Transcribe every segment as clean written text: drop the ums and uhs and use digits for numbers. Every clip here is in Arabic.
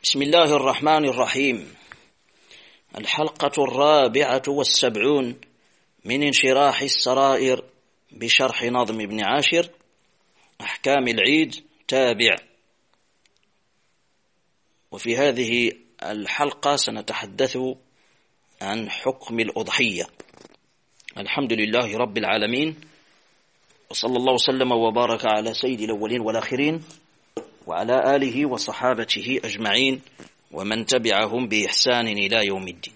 بسم الله الرحمن الرحيم. الحلقة 74 من انشراح السرائر بشرح نظم ابن عاشر أحكام العيد تابع. وفي هذه الحلقة سنتحدث عن حكم الأضحية. الحمد لله رب العالمين، وصلى الله وسلم وبارك على سيد الأولين والآخرين وعلى آله وصحابته أجمعين ومن تبعهم بإحسان إلى يوم الدين.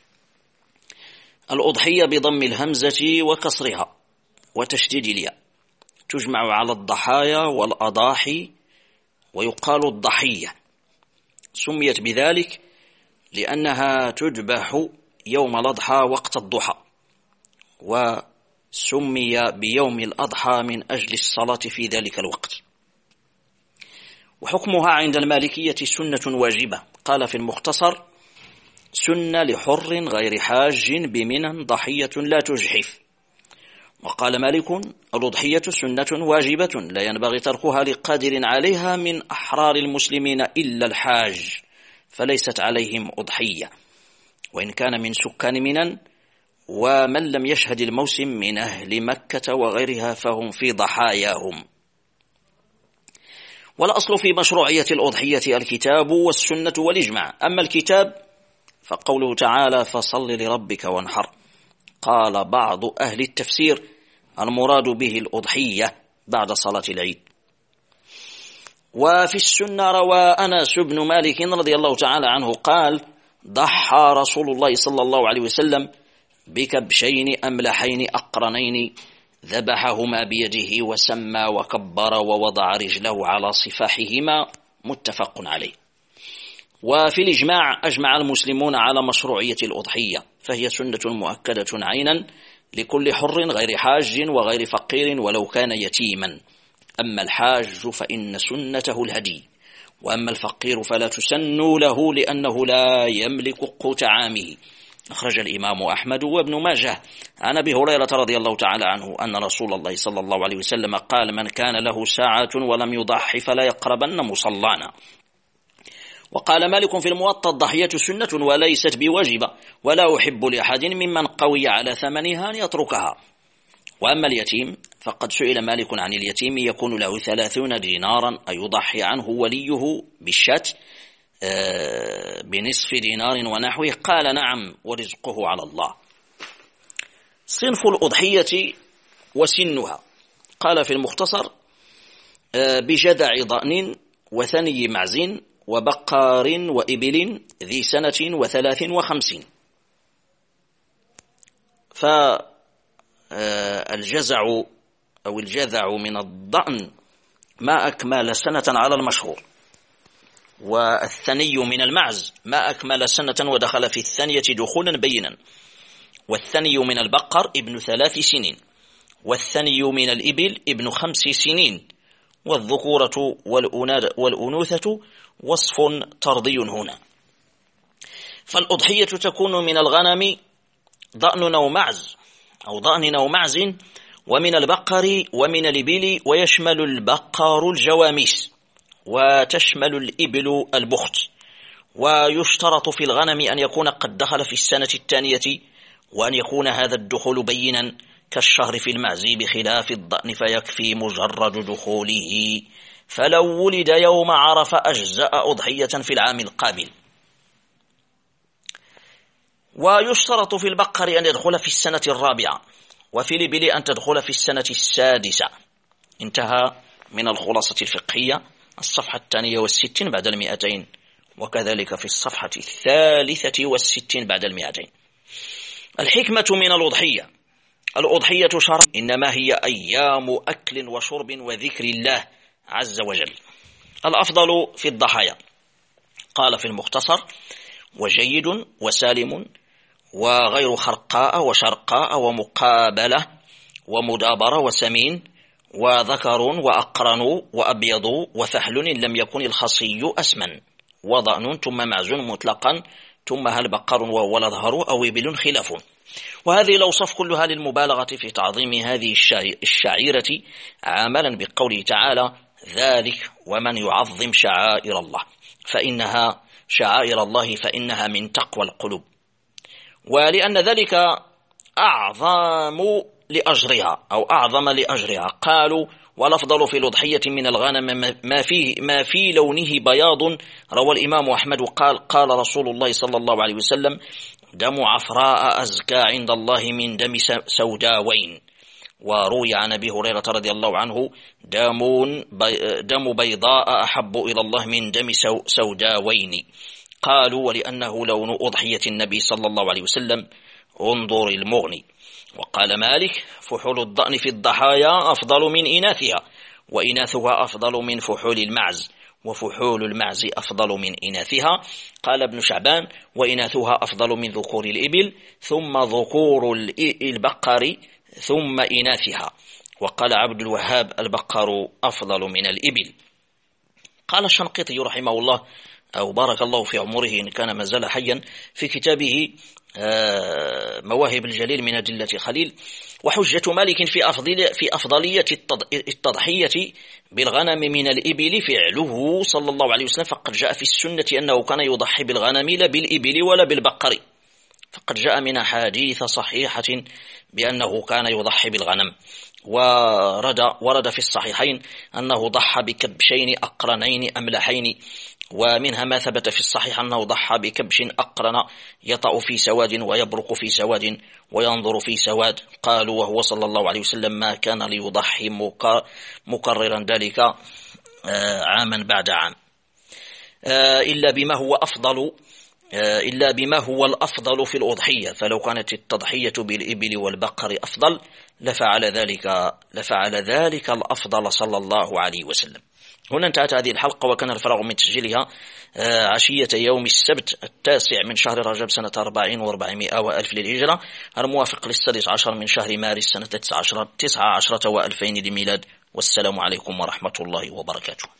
الأضحية بضم الهمزة وكسرها وتشديد الياء، تجمع على الضحايا والأضاحي ويقال الضحية. سميت بذلك لأنها تذبح يوم الأضحى وقت الضحى، وسمي بيوم الأضحى من أجل الصلاة في ذلك الوقت. وحكمها عند المالكية سنة واجبة. قال في المختصر: سنة لحر غير حاج بمنى ضحية لا تجحف. وقال مالك: الأضحية سنة واجبة لا ينبغي تركها لقادر عليها من أحرار المسلمين إلا الحاج، فليست عليهم أضحية، وإن كان من سكان منى ومن لم يشهد الموسم من أهل مكة وغيرها فهم في ضحاياهم. والأصل في مشروعية الأضحية الكتاب والسنة والإجماع. أما الكتاب فقوله تعالى: فصل لربك وانحر. قال بعض أهل التفسير: المراد به الأضحية بعد صلاة العيد. وفي السنة روى أنس بن مالك رضي الله تعالى عنه قال: ضحى رسول الله صلى الله عليه وسلم بكبشين أملحين أقرنين، ذبحهما بيده وسمى وكبر ووضع رجله على صفاحهما، متفق عليه. وفي الإجماع أجمع المسلمون على مشروعية الأضحية، فهي سنة مؤكدة عينا لكل حر غير حاج وغير فقير ولو كان يتيما. أما الحاج فإن سنته الهدي، وأما الفقير فلا تسن له لأنه لا يملك قوت عامه. أخرج الإمام أحمد وابن ماجه عن أبي هريرة رضي الله تعالى عنه أن رسول الله صلى الله عليه وسلم قال: من كان له ساعة ولم يضحي فلا يقربن مصلانا. وقال مالك في الموطأ: الضحية سنة وليست بواجبة، ولا أحب لأحد ممن قوي على ثمنها أن يتركها. وأما اليتيم فقد سئل مالك عن اليتيم يكون له 30 دينارا أيضحي عنه وليه بالشاة بنصف دينار ونحوه؟ قال: نعم، ورزقه على الله. صنف الأضحية وسنها. قال في المختصر: بجذع ضأن وثني معز وبقار وإبل ذي 53. فالجزع أو الجذع من الضأن ما أكمل سنة على المشهور، والثني من المعز ما أكمل سنة ودخل في الثانية دخولا بينا، والثني من البقر ابن 3 سنين، والثني من الإبل ابن 5 سنين، والذكورة والأنوثة وصف طردي هنا. فالأضحية تكون من الغنم ضأن أو معز أو ضأن أو معز، ومن البقر ومن الإبل، ويشمل البقر الجواميس، وتشمل الإبل البخت. ويشترط في الغنم أن يكون قد دخل في السنة الثانية، وأن يكون هذا الدخول بينا كالشهر في المعز، بخلاف الضأن فيكفي مجرد دخوله، فلو ولد يوم عرف أجزأ أضحية في العام القابل. ويشترط في البقر أن يدخل في السنة الرابعة، وفي الإبل أن تدخل في السنة السادسة. انتهى من الخلاصة الفقهية الصفحة 62 بعد 200، وكذلك في الصفحة 63 بعد 200. الحكمة من الأضحية. الأضحية شرع، إنما هي أيام أكل وشرب وذكر الله عز وجل. الأفضل في الضحايا. قال في المختصر: وجيد وسالم وغير خرقاء وشرقاء ومقابلة ومدابرة وسمين وذكر وأقرن وأبيض وفحل إن لم يكن الخصي أسمن، وضأن ثم معز مطلقا، ثم هل بقر وهو الأظهر أو إبل خلاف. وهذه الأوصاف كلها للمبالغة في تعظيم هذه الشعيرة، عملا بقوله تعالى: ذلك ومن يعظم شعائر الله فإنها شعائر الله فإنها من تقوى القلوب، ولأن ذلك أعظم لأجرها أو أعظم لأجرها. قالوا: والأفضل في الأضحية من الغنم ما في لونه بياض. روى الإمام أحمد قال رسول الله صلى الله عليه وسلم: دم عفراء أزكى عند الله من دم سوداوين. وروي عن أبي هريرة رضي الله عنه: دم بيضاء أحب إلى الله من دم سوداوين. قالوا: ولأنه لون أضحية النبي صلى الله عليه وسلم. انظر المغني. وقال مالك: فحول الضأن في الضحايا أفضل من إناثها، وإناثها أفضل من فحول المعز، وفحول المعز أفضل من إناثها. قال ابن شعبان: وإناثها أفضل من ذكور الإبل، ثم ذكور البقر، ثم إناثها. وقال عبد الوهاب: البقر أفضل من الإبل. قال الشنقيطي رحمه الله أو بارك الله في عمره إن كان ما زال حيا في كتابه مواهب الجليل من أدلة خليل: وحجة مالك في أفضلية التضحية بالغنم من الإبل فعله صلى الله عليه وسلم، فقد جاء في السنة أنه كان يضحي بالغنم لا بالإبل ولا بالبقر، فقد جاء من حديث صحيحة بأنه كان يضحي بالغنم. ورد في الصحيحين أنه ضحى بكبشين أقرنين أملحين، ومنها ما ثبت في الصحيح أنه ضحى بكبش أقرن يطأ في سواد ويبرق في سواد وينظر في سواد. قالوا: وهو صلى الله عليه وسلم ما كان ليضحي مكررا ذلك عاما بعد عام إلا بما هو الأفضل في الأضحية، فلو كانت التضحية بالإبل والبقر أفضل لفعل ذلك الأفضل صلى الله عليه وسلم. هنا انتهت هذه الحلقة، وكان الفراغ من تسجيلها عشية يوم السبت 9 من شهر رجب سنة 40 و400 وألف للهجرة، الموافق ل16 من شهر مارس سنة 19 و2000 للميلاد. والسلام عليكم ورحمة الله وبركاته.